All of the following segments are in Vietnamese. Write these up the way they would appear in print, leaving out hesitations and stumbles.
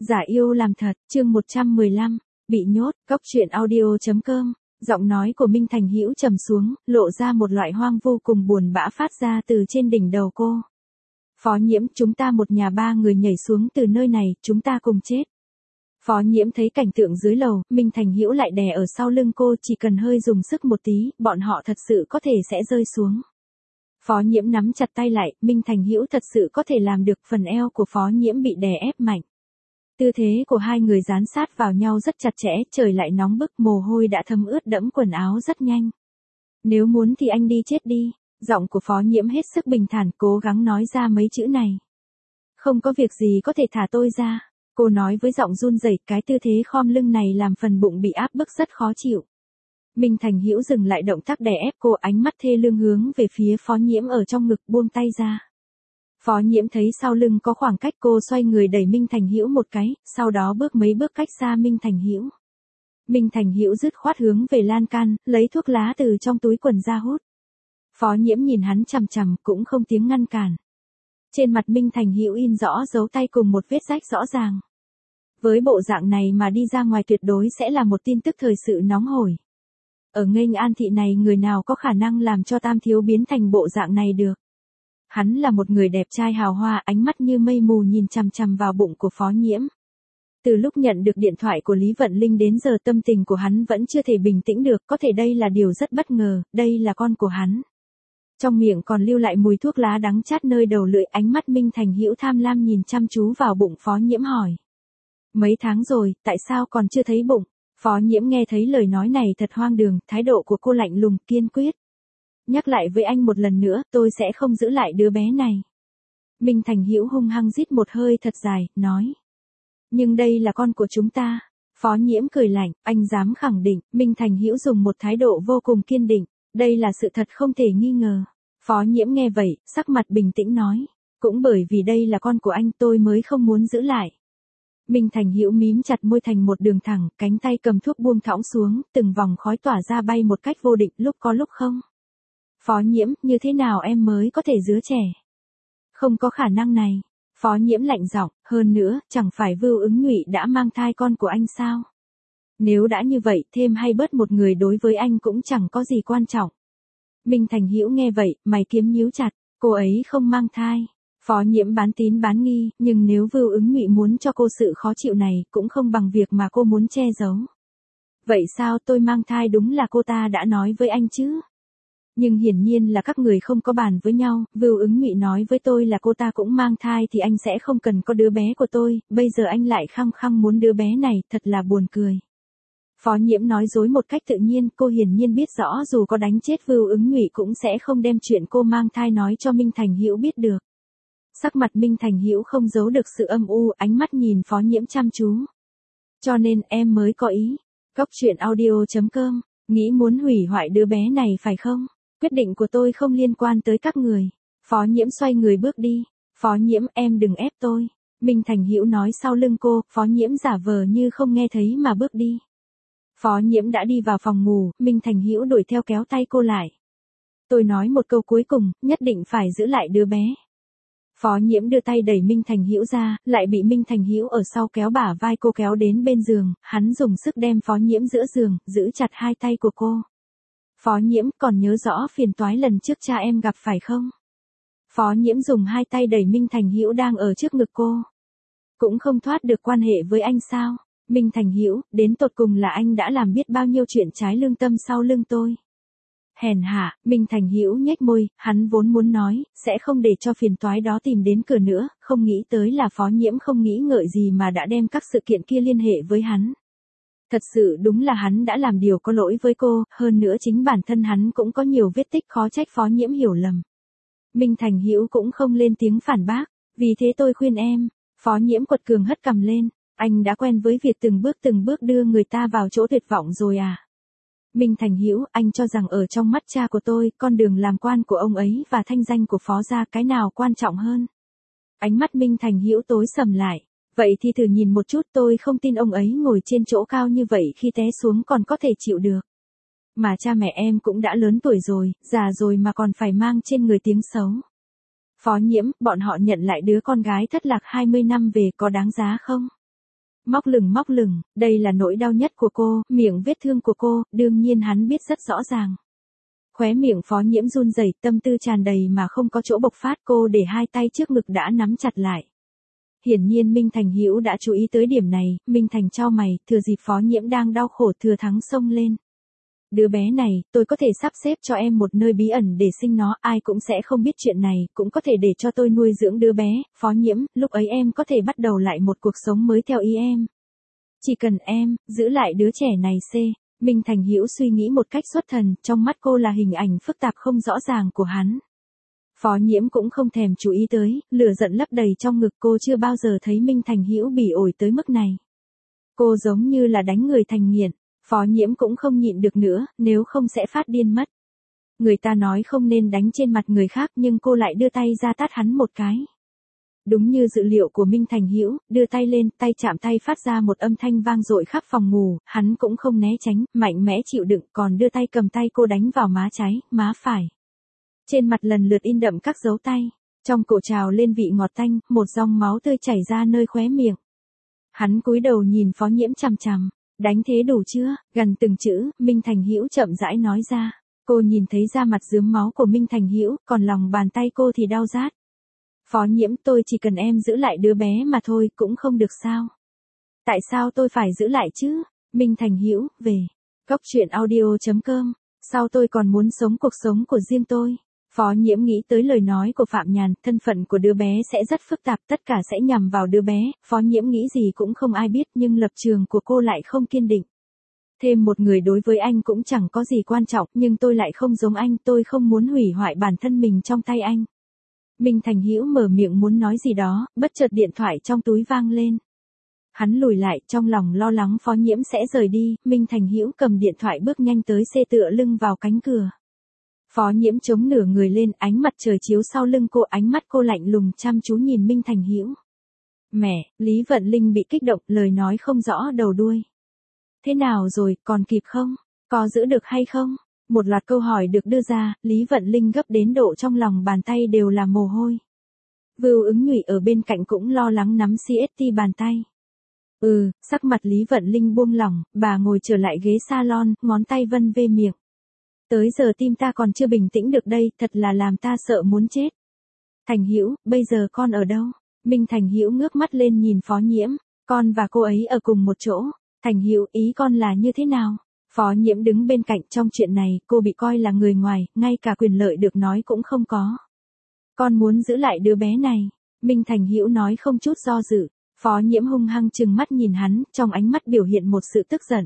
Giả yêu làm thật, chương 115, bị nhốt, cóc truyện audio.com. Giọng nói của Minh Thành Hữu trầm xuống, lộ ra một loại hoang vô cùng buồn bã phát ra từ trên đỉnh đầu cô. Phó Nhiễm, chúng ta một nhà ba người nhảy xuống từ nơi này, chúng ta cùng chết. Phó Nhiễm thấy cảnh tượng dưới lầu, Minh Thành Hữu lại đè ở sau lưng cô, chỉ cần hơi dùng sức một tí, bọn họ thật sự có thể sẽ rơi xuống. Phó Nhiễm nắm chặt tay lại, Minh Thành Hữu thật sự có thể làm được, phần eo của Phó Nhiễm bị đè ép mạnh. Tư thế của hai người dán sát vào nhau rất chặt chẽ, trời lại nóng bức, mồ hôi đã thấm ướt đẫm quần áo rất nhanh. Nếu muốn thì anh đi chết đi, giọng của Phó Nhiễm hết sức bình thản, cố gắng nói ra mấy chữ này. Không có việc gì có thể thả tôi ra, cô nói với giọng run rẩy, cái tư thế khom lưng này làm phần bụng bị áp bức rất khó chịu. Minh Thành Hữu dừng lại động tác đè ép cô, ánh mắt thê lương hướng về phía Phó Nhiễm ở trong ngực, buông tay ra. Phó Nhiễm thấy sau lưng có khoảng cách, cô xoay người đẩy Minh Thành Hữu một cái, sau đó bước mấy bước cách xa Minh Thành Hữu. Minh Thành Hữu dứt khoát hướng về lan can, lấy thuốc lá từ trong túi quần ra hút. Phó Nhiễm nhìn hắn chằm chằm, cũng không tiếng ngăn cản. Trên mặt Minh Thành Hữu in rõ dấu tay cùng một vết rách rõ ràng. Với bộ dạng này mà đi ra ngoài tuyệt đối sẽ là một tin tức thời sự nóng hổi. Ở Nghênh An thị này người nào có khả năng làm cho Tam thiếu biến thành bộ dạng này được. Hắn là một người đẹp trai hào hoa, ánh mắt như mây mù nhìn chằm chằm vào bụng của Phó Nhiễm. Từ lúc nhận được điện thoại của Lý Vận Linh đến giờ tâm tình của hắn vẫn chưa thể bình tĩnh được, có thể đây là điều rất bất ngờ, đây là con của hắn. Trong miệng còn lưu lại mùi thuốc lá đắng chát nơi đầu lưỡi, ánh mắt Minh Thành Hữu tham lam nhìn chăm chú vào bụng Phó Nhiễm hỏi. Mấy tháng rồi, tại sao còn chưa thấy bụng? Phó Nhiễm nghe thấy lời nói này thật hoang đường, thái độ của cô lạnh lùng, kiên quyết. Nhắc lại với anh một lần nữa, tôi sẽ không giữ lại đứa bé này. Minh Thành Hữu hung hăng rít một hơi thật dài, nói. Nhưng đây là con của chúng ta. Phó Nhiễm cười lạnh, anh dám khẳng định. Minh Thành Hữu dùng một thái độ vô cùng kiên định. Đây là sự thật không thể nghi ngờ. Phó Nhiễm nghe vậy, sắc mặt bình tĩnh nói. Cũng bởi vì đây là con của anh tôi mới không muốn giữ lại. Minh Thành Hữu mím chặt môi thành một đường thẳng, cánh tay cầm thuốc buông thõng xuống, từng vòng khói tỏa ra bay một cách vô định, lúc có lúc không. Phó Nhiễm, như thế nào em mới có thể giữ trẻ? Không có khả năng này. Phó Nhiễm lạnh giọng, hơn nữa, chẳng phải Vưu Ứng Nhụy đã mang thai con của anh sao? Nếu đã như vậy, thêm hay bớt một người đối với anh cũng chẳng có gì quan trọng. Minh Thành Hữu nghe vậy, mày kiếm nhíu chặt, cô ấy không mang thai. Phó Nhiễm bán tín bán nghi, nhưng nếu Vưu Ứng Nhụy muốn cho cô sự khó chịu này, cũng không bằng việc mà cô muốn che giấu. Vậy sao tôi mang thai, đúng là cô ta đã nói với anh chứ? Nhưng hiển nhiên là các người không có bàn với nhau, Vưu Ứng Nhụy nói với tôi là cô ta cũng mang thai thì anh sẽ không cần có đứa bé của tôi, bây giờ anh lại khăng khăng muốn đứa bé này, thật là buồn cười. Phó Nhiễm nói dối một cách tự nhiên, cô hiển nhiên biết rõ dù có đánh chết Vưu Ứng Nhụy cũng sẽ không đem chuyện cô mang thai nói cho Minh Thành Hữu biết được. Sắc mặt Minh Thành Hữu không giấu được sự âm u, ánh mắt nhìn Phó Nhiễm chăm chú. Cho nên em mới có ý. Cóc truyện audio.com, nghĩ muốn hủy hoại đứa bé này phải không? Quyết định của tôi không liên quan tới các người. Phó Nhiễm xoay người bước đi. Phó Nhiễm, em đừng ép tôi. Minh Thành Hữu nói sau lưng cô, Phó Nhiễm giả vờ như không nghe thấy mà bước đi. Phó Nhiễm đã đi vào phòng ngủ, Minh Thành Hữu đuổi theo kéo tay cô lại. Tôi nói một câu cuối cùng, nhất định phải giữ lại đứa bé. Phó Nhiễm đưa tay đẩy Minh Thành Hữu ra, lại bị Minh Thành Hữu ở sau kéo bả vai cô kéo đến bên giường, hắn dùng sức đem Phó Nhiễm giữa giường, giữ chặt hai tay của cô. Phó Nhiễm, còn nhớ rõ phiền toái lần trước cha em gặp phải không? Phó Nhiễm dùng hai tay đẩy Minh Thành Hữu đang ở trước ngực cô. Cũng không thoát được quan hệ với anh sao? Minh Thành Hữu, đến tột cùng là anh đã làm biết bao nhiêu chuyện trái lương tâm sau lưng tôi. Hèn hạ, Minh Thành Hữu nhếch môi, hắn vốn muốn nói, sẽ không để cho phiền toái đó tìm đến cửa nữa, không nghĩ tới là Phó Nhiễm không nghĩ ngợi gì mà đã đem các sự kiện kia liên hệ với hắn. Thật sự đúng là hắn đã làm điều có lỗi với cô, hơn nữa chính bản thân hắn cũng có nhiều vết tích, khó trách Phó Nhiễm hiểu lầm. Minh Thành Hữu cũng không lên tiếng phản bác, vì thế tôi khuyên em. Phó Nhiễm quật cường hất cằm lên, anh đã quen với việc từng bước đưa người ta vào chỗ tuyệt vọng rồi à? Minh Thành Hữu, anh cho rằng ở trong mắt cha của tôi, con đường làm quan của ông ấy và thanh danh của Phó gia cái nào quan trọng hơn? Ánh mắt Minh Thành Hữu tối sầm lại. Vậy thì thử nhìn một chút, tôi không tin ông ấy ngồi trên chỗ cao như vậy khi té xuống còn có thể chịu được. Mà cha mẹ em cũng đã lớn tuổi rồi, già rồi mà còn phải mang trên người tiếng xấu. Phó Nhiễm, bọn họ nhận lại đứa con gái thất lạc 20 năm về có đáng giá không? Móc lửng, đây là nỗi đau nhất của cô, miệng vết thương của cô, đương nhiên hắn biết rất rõ ràng. Khóe miệng Phó Nhiễm run rẩy, tâm tư tràn đầy mà không có chỗ bộc phát, cô để hai tay trước ngực đã nắm chặt lại. Hiển nhiên Minh Thành Hữu đã chú ý tới điểm này, Minh Thành chau mày, thừa dịp Phó Nhiễm đang đau khổ thừa thắng xông lên. Đứa bé này, tôi có thể sắp xếp cho em một nơi bí ẩn để sinh nó, ai cũng sẽ không biết chuyện này, cũng có thể để cho tôi nuôi dưỡng đứa bé, Phó Nhiễm, lúc ấy em có thể bắt đầu lại một cuộc sống mới theo ý em. Chỉ cần em, giữ lại đứa trẻ này Minh Thành Hữu suy nghĩ một cách xuất thần, trong mắt cô là hình ảnh phức tạp không rõ ràng của hắn. Phó Nhiễm cũng không thèm chú ý tới, lửa giận lấp đầy trong ngực, cô chưa bao giờ thấy Minh Thành Hữu bỉ ổi tới mức này. Cô giống như là đánh người thành nghiện, Phó Nhiễm cũng không nhịn được nữa, nếu không sẽ phát điên mất. Người ta nói không nên đánh trên mặt người khác nhưng cô lại đưa tay ra tát hắn một cái. Đúng như dự liệu của Minh Thành Hữu, đưa tay lên, tay chạm tay phát ra một âm thanh vang dội khắp phòng ngủ, hắn cũng không né tránh, mạnh mẽ chịu đựng, còn đưa tay cầm tay cô đánh vào má trái, má phải. Trên mặt lần lượt in đậm các dấu tay, trong cổ trào lên vị ngọt tanh, một dòng máu tươi chảy ra nơi khóe miệng. Hắn cúi đầu nhìn Phó Nhiễm chằm chằm, đánh thế đủ chưa, gần từng chữ, Minh Thành Hữu chậm rãi nói ra. Cô nhìn thấy da mặt rướm máu của Minh Thành Hữu, còn lòng bàn tay cô thì đau rát. Phó Nhiễm, tôi chỉ cần em giữ lại đứa bé mà thôi, cũng không được sao? Tại sao tôi phải giữ lại chứ? Minh Thành Hữu, về. Goctruyện.audio.com, sau tôi còn muốn sống cuộc sống của riêng tôi. Phó Nhiễm nghĩ tới lời nói của Phạm Nhàn, thân phận của đứa bé sẽ rất phức tạp, tất cả sẽ nhằm vào đứa bé, Phó Nhiễm nghĩ gì cũng không ai biết nhưng lập trường của cô lại không kiên định. Thêm một người đối với anh cũng chẳng có gì quan trọng, nhưng tôi lại không giống anh, tôi không muốn hủy hoại bản thân mình trong tay anh. Minh Thành Hữu mở miệng muốn nói gì đó, bất chợt điện thoại trong túi vang lên. Hắn lùi lại, trong lòng lo lắng Phó Nhiễm sẽ rời đi, Minh Thành Hữu cầm điện thoại bước nhanh tới tựa lưng vào cánh cửa. Phó Nhiễm chống nửa người lên, ánh mặt trời chiếu sau lưng cô, ánh mắt cô lạnh lùng chăm chú nhìn Minh Thành Hữu. Mẹ, Lý Vận Linh bị kích động, lời nói không rõ đầu đuôi. Thế nào rồi, còn kịp không? Có giữ được hay không? Một loạt câu hỏi được đưa ra, Lý Vận Linh gấp đến độ trong lòng bàn tay đều là mồ hôi. Vưu Ứng Nhụy ở bên cạnh cũng lo lắng nắm CST bàn tay. Sắc mặt Lý Vận Linh buông lỏng, bà ngồi trở lại ghế salon, ngón tay vân vê miệng. Tới giờ tim ta còn chưa bình tĩnh được đây, thật là làm ta sợ muốn chết. Thành Hữu, bây giờ con ở đâu? Minh Thành Hữu ngước mắt lên nhìn Phó Nhiễm, con và cô ấy ở cùng một chỗ. Thành Hữu, ý con là như thế nào? Phó Nhiễm đứng bên cạnh, trong chuyện này, cô bị coi là người ngoài, ngay cả quyền lợi được nói cũng không có. Con muốn giữ lại đứa bé này. Minh Thành Hữu nói không chút do dự. Phó Nhiễm hung hăng trừng mắt nhìn hắn, trong ánh mắt biểu hiện một sự tức giận.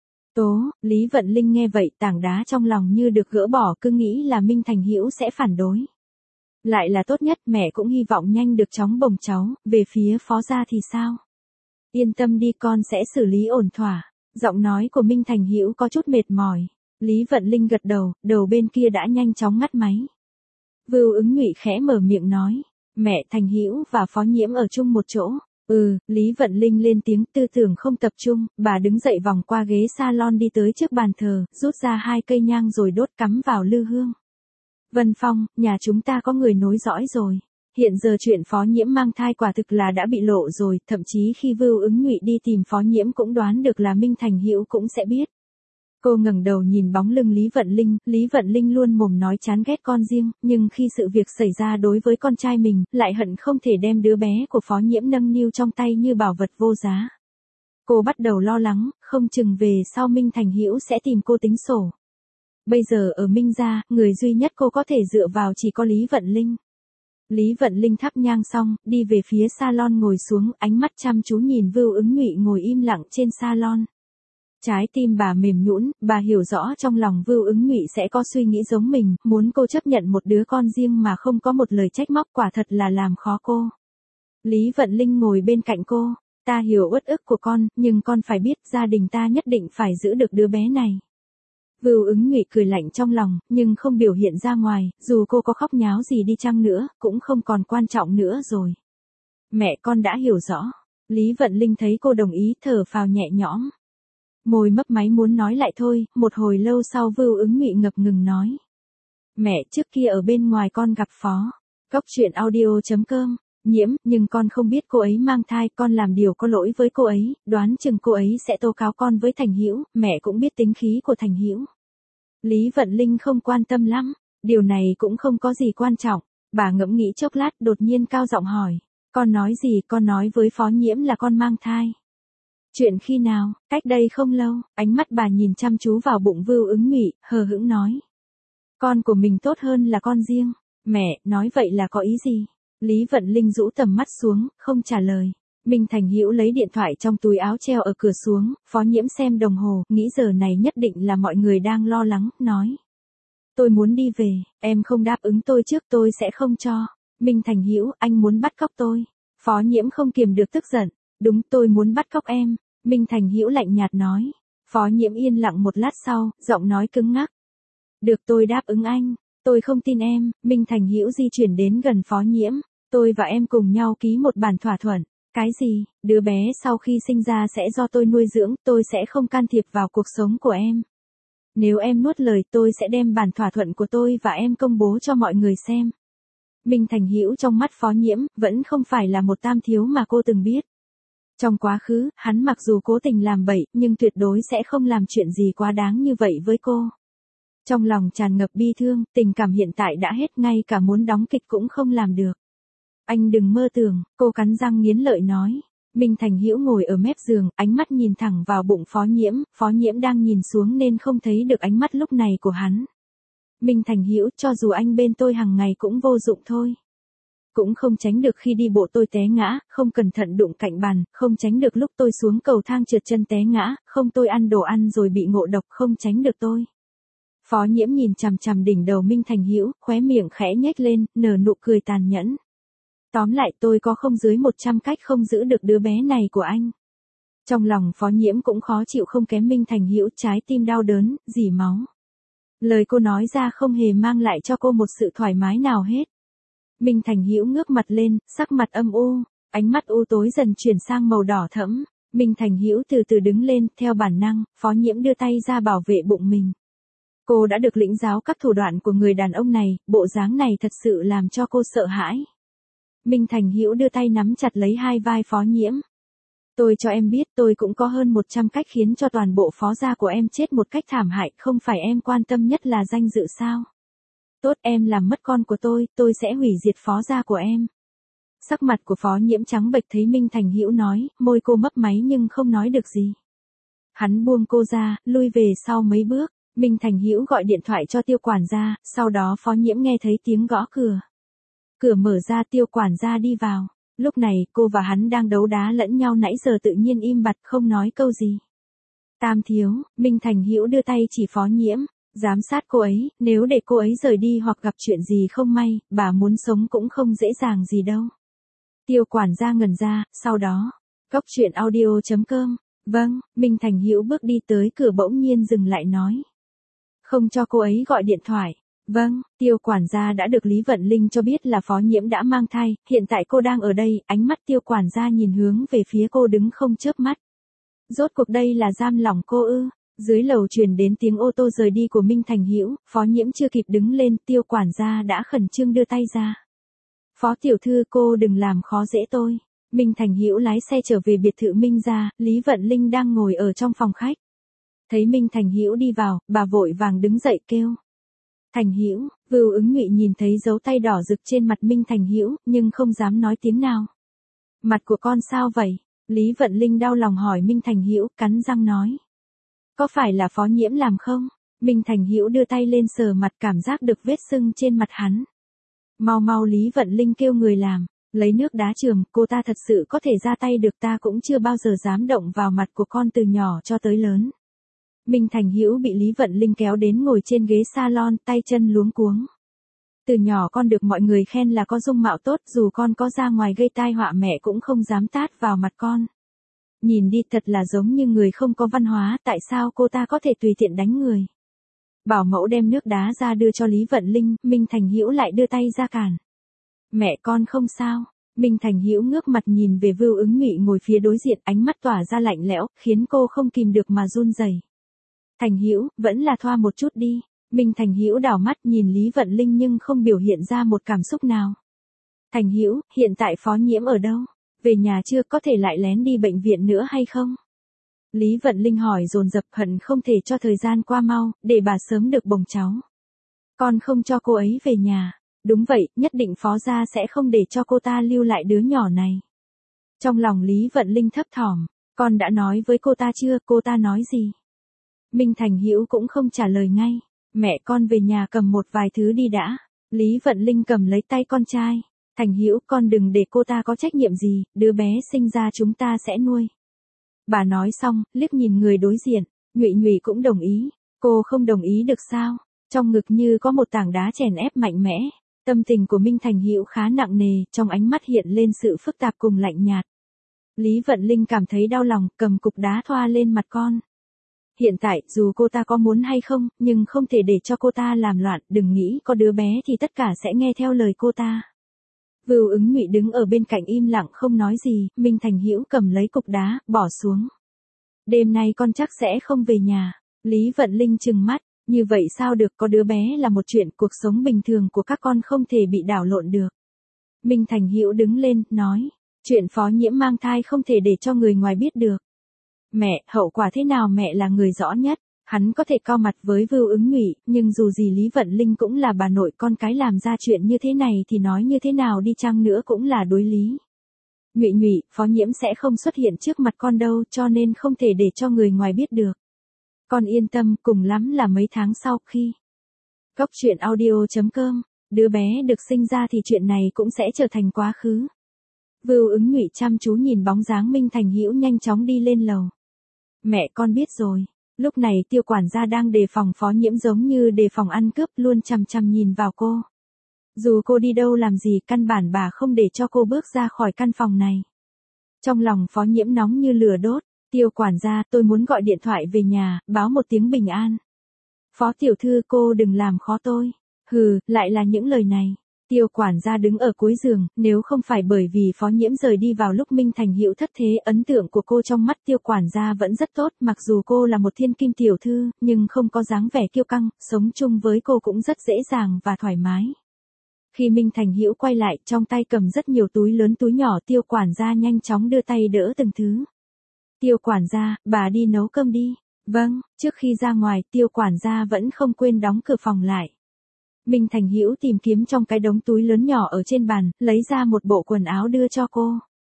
Lý Vận Linh nghe vậy, tảng đá trong lòng như được gỡ bỏ, cứ nghĩ là Minh Thành Hữu sẽ phản đối. Lại là tốt nhất, mẹ cũng hy vọng nhanh được chóng bồng cháu, về phía Phó gia thì sao? Yên tâm đi, con sẽ xử lý ổn thỏa. Giọng nói của Minh Thành Hữu có chút mệt mỏi. Lý Vận Linh gật đầu, đầu bên kia đã nhanh chóng ngắt máy. Vưu Ứng Nhụy khẽ mở miệng nói, mẹ, Thành Hữu và Phó Nhiễm ở chung một chỗ. Lý Vận Linh lên tiếng, tư tưởng không tập trung, bà đứng dậy vòng qua ghế salon đi tới trước bàn thờ, rút ra 2 cây nhang rồi đốt cắm vào lư hương. Vân Phong, nhà chúng ta có người nối dõi rồi. Hiện giờ chuyện Phó Nhiễm mang thai quả thực là đã bị lộ rồi, thậm chí khi Vưu Ứng Nhụy đi tìm Phó Nhiễm cũng đoán được là Minh Thành Hữu cũng sẽ biết. Cô ngẩng đầu nhìn bóng lưng Lý Vận Linh luôn mồm nói chán ghét con riêng, nhưng khi sự việc xảy ra đối với con trai mình, lại hận không thể đem đứa bé của Phó Nhiễm nâng niu trong tay như bảo vật vô giá. Cô bắt đầu lo lắng, không chừng về sau Minh Thành Hữu sẽ tìm cô tính sổ. Bây giờ ở Minh gia, người duy nhất cô có thể dựa vào chỉ có Lý Vận Linh. Lý Vận Linh thắp nhang xong, đi về phía salon ngồi xuống, ánh mắt chăm chú nhìn Vưu Ứng Nhụy ngồi im lặng trên salon. Trái tim bà mềm nhũn, bà hiểu rõ trong lòng Vưu Ứng Nhụy sẽ có suy nghĩ giống mình, muốn cô chấp nhận một đứa con riêng mà không có một lời trách móc, quả thật là làm khó cô. Lý Vận Linh ngồi bên cạnh cô, ta hiểu uất ức của con, nhưng con phải biết gia đình ta nhất định phải giữ được đứa bé này. Vưu Ứng Nhụy cười lạnh trong lòng, nhưng không biểu hiện ra ngoài, dù cô có khóc nháo gì đi chăng nữa, cũng không còn quan trọng nữa rồi. Mẹ, con đã hiểu rõ. Lý Vận Linh thấy cô đồng ý, thở phào nhẹ nhõm. Môi mấp máy muốn nói lại thôi, một hồi lâu sau Vưu Ứng Nhụy ngập ngừng nói. Mẹ, trước kia ở bên ngoài con gặp Phó. Goctruyện.audio.com, Nhiễm, nhưng con không biết cô ấy mang thai, con làm điều có lỗi với cô ấy, đoán chừng cô ấy sẽ tố cáo con với Thành Hữu, mẹ cũng biết tính khí của Thành Hữu. Lý Vận Linh không quan tâm lắm, điều này cũng không có gì quan trọng, bà ngẫm nghĩ chốc lát đột nhiên cao giọng hỏi, con nói gì, con nói với Phó Nhiễm là con mang thai. Chuyện khi nào, cách đây không lâu, ánh mắt bà nhìn chăm chú vào bụng Vưu Ứng Nhụy, hờ hững nói. Con của mình tốt hơn là con riêng, mẹ, nói vậy là có ý gì? Lý Vận Linh rũ tầm mắt xuống, không trả lời. Minh Thành Hữu lấy điện thoại trong túi áo treo ở cửa xuống, Phó Nhiễm xem đồng hồ, nghĩ giờ này nhất định là mọi người đang lo lắng, nói. Tôi muốn đi về, em không đáp ứng tôi trước tôi sẽ không cho. Minh Thành Hữu, anh muốn bắt cóc tôi. Phó Nhiễm không kiềm được tức giận, đúng tôi muốn bắt cóc em. Minh Thành Hữu lạnh nhạt nói. Phó Nhiễm yên lặng một lát sau, giọng nói cứng ngắc. Được tôi đáp ứng anh, tôi không tin em. Minh Thành Hữu di chuyển đến gần Phó Nhiễm. Tôi và em cùng nhau ký một bản thỏa thuận. Cái gì, đứa bé sau khi sinh ra sẽ do tôi nuôi dưỡng, tôi sẽ không can thiệp vào cuộc sống của em. Nếu em nuốt lời tôi sẽ đem bản thỏa thuận của tôi và em công bố cho mọi người xem. Minh Thành Hữu trong mắt Phó Nhiễm, vẫn không phải là một tam thiếu mà cô từng biết. Trong quá khứ, hắn mặc dù cố tình làm bậy, nhưng tuyệt đối sẽ không làm chuyện gì quá đáng như vậy với cô. Trong lòng tràn ngập bi thương, tình cảm hiện tại đã hết, ngay cả muốn đóng kịch cũng không làm được. Anh đừng mơ tưởng, cô cắn răng nghiến lợi nói. Minh Thành Hữu ngồi ở mép giường, ánh mắt nhìn thẳng vào bụng Phó Nhiễm đang nhìn xuống nên không thấy được ánh mắt lúc này của hắn. Minh Thành Hữu, cho dù anh bên tôi hàng ngày cũng vô dụng thôi. Cũng không tránh được khi đi bộ tôi té ngã, không cẩn thận đụng cạnh bàn, không tránh được lúc tôi xuống cầu thang trượt chân té ngã, không tôi ăn đồ ăn rồi bị ngộ độc, không tránh được tôi. Phó Nhiễm nhìn chằm chằm đỉnh đầu Minh Thành Hữu, khóe miệng khẽ nhếch lên, nở nụ cười tàn nhẫn. Tóm lại tôi có không dưới 100 cách không giữ được đứa bé này của anh. Trong lòng Phó Nhiễm cũng khó chịu không kém Minh Thành Hữu, trái tim đau đớn, rỉ máu. Lời cô nói ra không hề mang lại cho cô một sự thoải mái nào hết. Minh Thành Hữu ngước mặt lên, sắc mặt âm u, ánh mắt u tối dần chuyển sang màu đỏ thẫm. Minh Thành Hữu từ từ đứng lên, theo bản năng, Phó Nhiễm đưa tay ra bảo vệ bụng mình. Cô đã được lĩnh giáo các thủ đoạn của người đàn ông này, bộ dáng này thật sự làm cho cô sợ hãi. Minh Thành Hữu đưa tay nắm chặt lấy hai vai Phó Nhiễm. Tôi cho em biết tôi cũng có hơn 100 cách khiến cho toàn bộ Phó gia của em chết một cách thảm hại, không phải em quan tâm nhất là danh dự sao? Tốt, em làm mất con của tôi sẽ hủy diệt Phó gia của em. Sắc mặt của Phó Nhiễm trắng bệch thấy Minh Thành Hữu nói, môi cô mấp máy nhưng không nói được gì. Hắn buông cô ra, lui về sau mấy bước. Minh Thành Hữu gọi điện thoại cho Tiêu quản gia, sau đó Phó Nhiễm nghe thấy tiếng gõ cửa. Cửa mở ra, Tiêu quản gia đi vào. Lúc này, cô và hắn đang đấu đá lẫn nhau nãy giờ tự nhiên im bặt không nói câu gì. Tam thiếu, Minh Thành Hữu đưa tay chỉ Phó Nhiễm, giám sát cô ấy, nếu để cô ấy rời đi hoặc gặp chuyện gì không may, bà muốn sống cũng không dễ dàng gì đâu. Tiêu quản gia ngẩn ra, sau đó, coctruyện.audio.com, vâng, Minh Thành Hữu bước đi tới cửa bỗng nhiên dừng lại nói. Không cho cô ấy gọi điện thoại. Vâng, Tiêu quản gia đã được Lý Vận Linh cho biết là Phó Nhiễm đã mang thai, hiện tại cô đang ở đây, ánh mắt Tiêu quản gia nhìn hướng về phía cô đứng không chớp mắt. Rốt cuộc đây là giam lỏng cô ư? Dưới lầu truyền đến tiếng ô tô rời đi của Minh Thành Hữu, Phó Nhiễm chưa kịp đứng lên, Tiêu quản gia đã khẩn trương đưa tay ra. Phó tiểu thư, cô đừng làm khó dễ tôi. Minh Thành Hữu lái xe trở về biệt thự Minh gia, Lý Vận Linh đang ngồi ở trong phòng khách. Thấy Minh Thành Hữu đi vào, bà vội vàng đứng dậy kêu. Thành Hữu, Vưu Ứng Nhụy nhìn thấy dấu tay đỏ rực trên mặt Minh Thành Hữu, nhưng không dám nói tiếng nào. Mặt của con sao vậy? Lý Vận Linh đau lòng hỏi Minh Thành Hữu, cắn răng nói. Có phải là Phó Nhiễm làm không? Minh Thành Hữu đưa tay lên sờ mặt, cảm giác được vết sưng trên mặt hắn. Mau mau, Lý Vận Linh kêu người làm, lấy nước đá chườm, cô ta thật sự có thể ra tay được, ta cũng chưa bao giờ dám động vào mặt của con từ nhỏ cho tới lớn. Minh Thành Hữu bị Lý Vận Linh kéo đến ngồi trên ghế salon, tay chân luống cuống. Từ nhỏ con được mọi người khen là có dung mạo tốt, dù con có ra ngoài gây tai họa mẹ cũng không dám tát vào mặt con. Nhìn đi thật là giống như người không có văn hóa, tại sao cô ta có thể tùy tiện đánh người? Bảo mẫu đem nước đá ra đưa cho Lý Vận Linh, Minh Thành Hữu lại đưa tay ra cản. Mẹ con không sao. Minh Thành Hữu ngước mặt nhìn về Vưu Ứng Nhụy ngồi phía đối diện, ánh mắt tỏa ra lạnh lẽo, khiến cô không kìm được mà run rẩy. Thành Hữu, vẫn là thoa một chút đi. Minh Thành Hữu đảo mắt nhìn Lý Vận Linh nhưng không biểu hiện ra một cảm xúc nào. Thành Hữu, hiện tại Phó Nhiễm ở đâu? Về nhà chưa, có thể lại lén đi bệnh viện nữa hay không? Lý Vận Linh hỏi dồn dập, hận không thể cho thời gian qua mau, để bà sớm được bồng cháu. Con không cho cô ấy về nhà. Đúng vậy, nhất định Phó gia sẽ không để cho cô ta lưu lại đứa nhỏ này. Trong lòng Lý Vận Linh thấp thỏm, con đã nói với cô ta chưa, cô ta nói gì? Minh Thành Hữu cũng không trả lời ngay. Mẹ con về nhà cầm một vài thứ đi đã. Lý Vận Linh cầm lấy tay con trai. Thành Hữu, con đừng để cô ta có trách nhiệm gì, đứa bé sinh ra chúng ta sẽ nuôi. Bà nói xong, liếc nhìn người đối diện, Nhụy Nhụy cũng đồng ý. Cô không đồng ý được sao? Trong ngực như có một tảng đá chèn ép mạnh mẽ. Tâm tình của Minh Thành Hữu khá nặng nề, trong ánh mắt hiện lên sự phức tạp cùng lạnh nhạt. Lý Vận Linh cảm thấy đau lòng, cầm cục đá thoa lên mặt con. Hiện tại, dù cô ta có muốn hay không, nhưng không thể để cho cô ta làm loạn, đừng nghĩ có đứa bé thì tất cả sẽ nghe theo lời cô ta. Vưu Ứng Nhụy đứng ở bên cạnh im lặng không nói gì, Minh Thành Hữu cầm lấy cục đá, bỏ xuống. Đêm nay con chắc sẽ không về nhà. Lý Vận Linh trừng mắt, như vậy sao được, có đứa bé là một chuyện, cuộc sống bình thường của các con không thể bị đảo lộn được. Minh Thành Hữu đứng lên, nói, chuyện Phó Nhiễm mang thai không thể để cho người ngoài biết được. Mẹ, hậu quả thế nào mẹ là người rõ nhất. Hắn có thể cau mặt với Vưu Ứng Nhụy, nhưng dù gì Lý Vận Linh cũng là bà nội con cái, làm ra chuyện như thế này thì nói như thế nào đi chăng nữa cũng là đối lý. Nhụy Nhụy, Phó Nhiễm sẽ không xuất hiện trước mặt con đâu, cho nên không thể để cho người ngoài biết được. Con yên tâm, cùng lắm là mấy tháng sau khi Cốc truyện audio.com, đứa bé được sinh ra thì chuyện này cũng sẽ trở thành quá khứ. Vưu Ứng Nhụy chăm chú nhìn bóng dáng Minh Thành Hữu nhanh chóng đi lên lầu. Mẹ con biết rồi. Lúc này Tiêu quản gia đang đề phòng Phó Nhiễm giống như đề phòng ăn cướp, luôn chằm chằm nhìn vào cô. Dù cô đi đâu làm gì, căn bản bà không để cho cô bước ra khỏi căn phòng này. Trong lòng Phó Nhiễm nóng như lửa đốt. Tiêu quản gia, tôi muốn gọi điện thoại về nhà, báo một tiếng bình an. Phó tiểu thư, cô đừng làm khó tôi. Hừ, lại là những lời này. Tiêu quản gia đứng ở cuối giường, nếu không phải bởi vì Phó Nhiễm rời đi vào lúc Minh Thành Hữu thất thế, ấn tượng của cô trong mắt Tiêu quản gia vẫn rất tốt, mặc dù cô là một thiên kim tiểu thư, nhưng không có dáng vẻ kiêu căng, sống chung với cô cũng rất dễ dàng và thoải mái. Khi Minh Thành Hữu quay lại, trong tay cầm rất nhiều túi lớn túi nhỏ, Tiêu quản gia nhanh chóng đưa tay đỡ từng thứ. Tiêu quản gia, bà đi nấu cơm đi. Vâng, trước khi ra ngoài, Tiêu quản gia vẫn không quên đóng cửa phòng lại. Minh Thành Hữu tìm kiếm trong cái đống túi lớn nhỏ ở trên bàn, lấy ra một bộ quần áo đưa cho cô.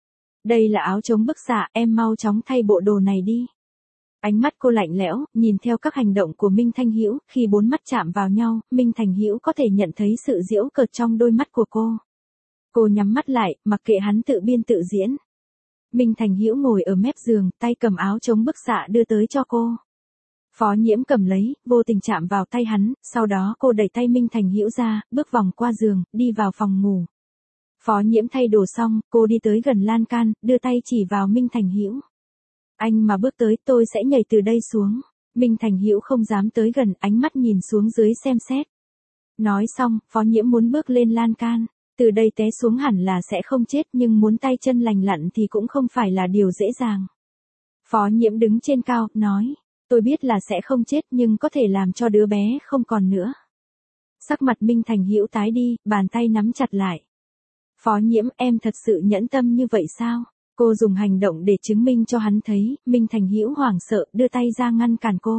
Đây là áo chống bức xạ, em mau chóng thay bộ đồ này đi. Ánh mắt cô lạnh lẽo, nhìn theo các hành động của Minh Thành Hữu, khi bốn mắt chạm vào nhau, Minh Thành Hữu có thể nhận thấy sự giễu cợt trong đôi mắt của cô. Cô nhắm mắt lại, mặc kệ hắn tự biên tự diễn. Minh Thành Hữu ngồi ở mép giường, tay cầm áo chống bức xạ đưa tới cho cô. Phó Nhiễm cầm lấy, vô tình chạm vào tay hắn, sau đó cô đẩy tay Minh Thành Hữu ra, bước vòng qua giường, đi vào phòng ngủ. Phó Nhiễm thay đồ xong, cô đi tới gần lan can, đưa tay chỉ vào Minh Thành Hữu. Anh mà bước tới, tôi sẽ nhảy từ đây xuống. Minh Thành Hữu không dám tới gần, ánh mắt nhìn xuống dưới xem xét. Nói xong, Phó Nhiễm muốn bước lên lan can. Từ đây té xuống hẳn là sẽ không chết, nhưng muốn tay chân lành lặn thì cũng không phải là điều dễ dàng. Phó Nhiễm đứng trên cao, nói. Tôi biết là sẽ không chết, nhưng có thể làm cho đứa bé không còn nữa. Sắc mặt Minh Thành Hữu tái đi, bàn tay nắm chặt lại. Phó Nhiễm, em thật sự nhẫn tâm như vậy sao? Cô dùng hành động để chứng minh cho hắn thấy. Minh Thành Hữu hoảng sợ, đưa tay ra ngăn cản cô.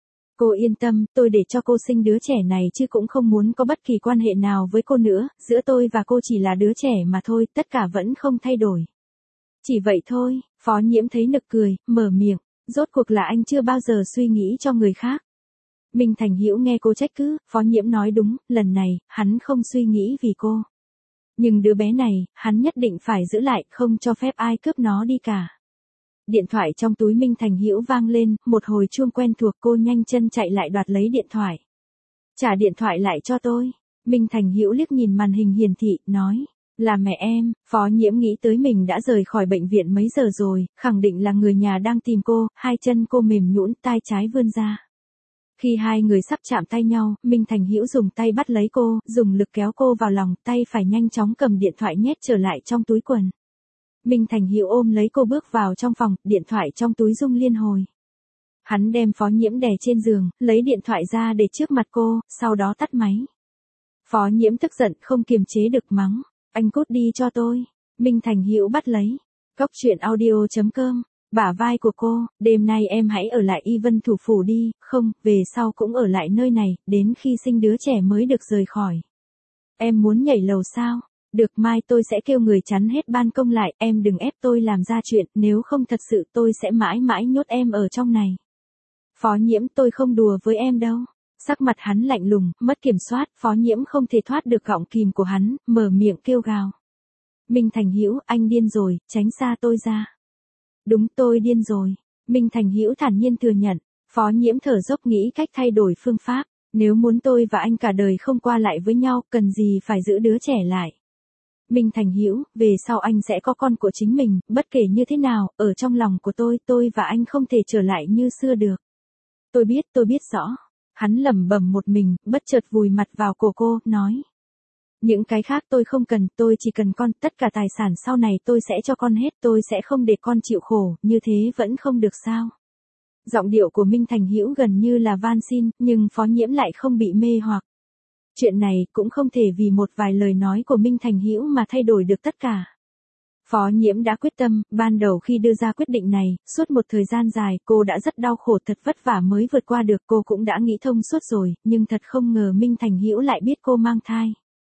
Cô yên tâm, tôi để cho cô sinh đứa trẻ này chứ cũng không muốn có bất kỳ quan hệ nào với cô nữa, giữa tôi và cô chỉ là đứa trẻ mà thôi, tất cả vẫn không thay đổi. Chỉ vậy thôi. Phó Nhiễm thấy nực cười, mở miệng. Rốt cuộc là anh chưa bao giờ suy nghĩ cho người khác. Minh Thành Hữu nghe cô trách cứ, Phó Nhiễm nói đúng, lần này, hắn không suy nghĩ vì cô. Nhưng đứa bé này, hắn nhất định phải giữ lại, không cho phép ai cướp nó đi cả. Điện thoại trong túi Minh Thành Hữu vang lên, một hồi chuông quen thuộc, cô nhanh chân chạy lại đoạt lấy điện thoại. Trả điện thoại lại cho tôi. Minh Thành Hữu liếc nhìn màn hình hiển thị, nói. Là mẹ em. Phó Nhiễm nghĩ tới mình đã rời khỏi bệnh viện mấy giờ rồi, khẳng định là người nhà đang tìm cô, hai chân cô mềm nhũn, tay trái vươn ra. Khi hai người sắp chạm tay nhau, Minh Thành Hữu dùng tay bắt lấy cô, dùng lực kéo cô vào lòng, tay phải nhanh chóng cầm điện thoại nhét trở lại trong túi quần. Minh Thành Hữu ôm lấy cô bước vào trong phòng, điện thoại trong túi rung liên hồi. Hắn đem Phó Nhiễm đè trên giường, lấy điện thoại ra để trước mặt cô, sau đó tắt máy. Phó Nhiễm tức giận không kiềm chế được mắng. Anh cút đi cho tôi. Minh Thành Hữu bắt lấy. Cốc truyện audio.com, bả vai của cô, đêm nay em hãy ở lại Y Vân thủ phủ đi, không, về sau cũng ở lại nơi này, đến khi sinh đứa trẻ mới được rời khỏi. Em muốn nhảy lầu sao? Được, mai tôi sẽ kêu người chắn hết ban công lại, em đừng ép tôi làm ra chuyện, nếu không thật sự tôi sẽ mãi mãi nhốt em ở trong này. Phó Nhiễm, tôi không đùa với em đâu. Sắc mặt hắn lạnh lùng, mất kiểm soát, Phó Nhiễm không thể thoát được gọng kìm của hắn, mở miệng kêu gào. Minh Thành Hữu, anh điên rồi, tránh xa tôi ra. Đúng, tôi điên rồi. Minh Thành Hữu thản nhiên thừa nhận. Phó Nhiễm thở dốc nghĩ cách thay đổi phương pháp. Nếu muốn tôi và anh cả đời không qua lại với nhau, cần gì phải giữ đứa trẻ lại. Minh Thành Hữu, về sau anh sẽ có con của chính mình, bất kể như thế nào, ở trong lòng của tôi và anh không thể trở lại như xưa được. Tôi biết rõ. Hắn lẩm bẩm một mình, bất chợt vùi mặt vào cổ cô, nói. Những cái khác tôi không cần, tôi chỉ cần con, tất cả tài sản sau này tôi sẽ cho con hết, tôi sẽ không để con chịu khổ, như thế vẫn không được sao. Giọng điệu của Minh Thành Hữu gần như là van xin, nhưng Phó Nhiễm lại không bị mê hoặc. Chuyện này cũng không thể vì một vài lời nói của Minh Thành Hữu mà thay đổi được tất cả. Phó Nhiễm đã quyết tâm, ban đầu khi đưa ra quyết định này, suốt một thời gian dài cô đã rất đau khổ thật vất vả mới vượt qua được, cô cũng đã nghĩ thông suốt rồi, nhưng thật không ngờ Minh Thành Hữu lại biết cô mang thai.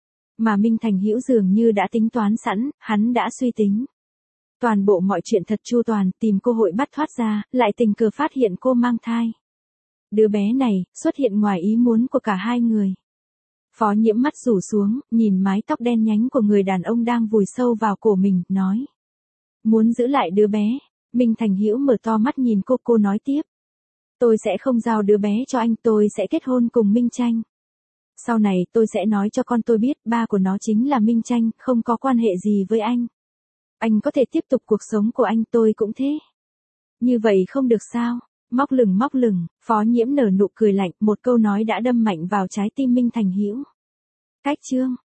Mà Minh Thành Hữu dường như đã tính toán sẵn, hắn đã suy tính. Toàn bộ mọi chuyện thật chu toàn, tìm cơ hội bắt thoát ra, lại tình cờ phát hiện cô mang thai. Đứa bé này, xuất hiện ngoài ý muốn của cả hai người. Phó Nhiễm mắt rủ xuống, nhìn mái tóc đen nhánh của người đàn ông đang vùi sâu vào cổ mình, nói. Muốn giữ lại đứa bé. Minh Thành Hữu mở to mắt nhìn cô nói tiếp. Tôi sẽ không giao đứa bé cho anh, tôi sẽ kết hôn cùng Minh Tranh. Sau này tôi sẽ nói cho con tôi biết, ba của nó chính là Minh Tranh, không có quan hệ gì với anh. Anh có thể tiếp tục cuộc sống của anh, tôi cũng thế. Như vậy không được sao? Móc lửng, Phó Nhiễm nở nụ cười lạnh, một câu nói đã đâm mạnh vào trái tim Minh Thành Hữu. Cách chương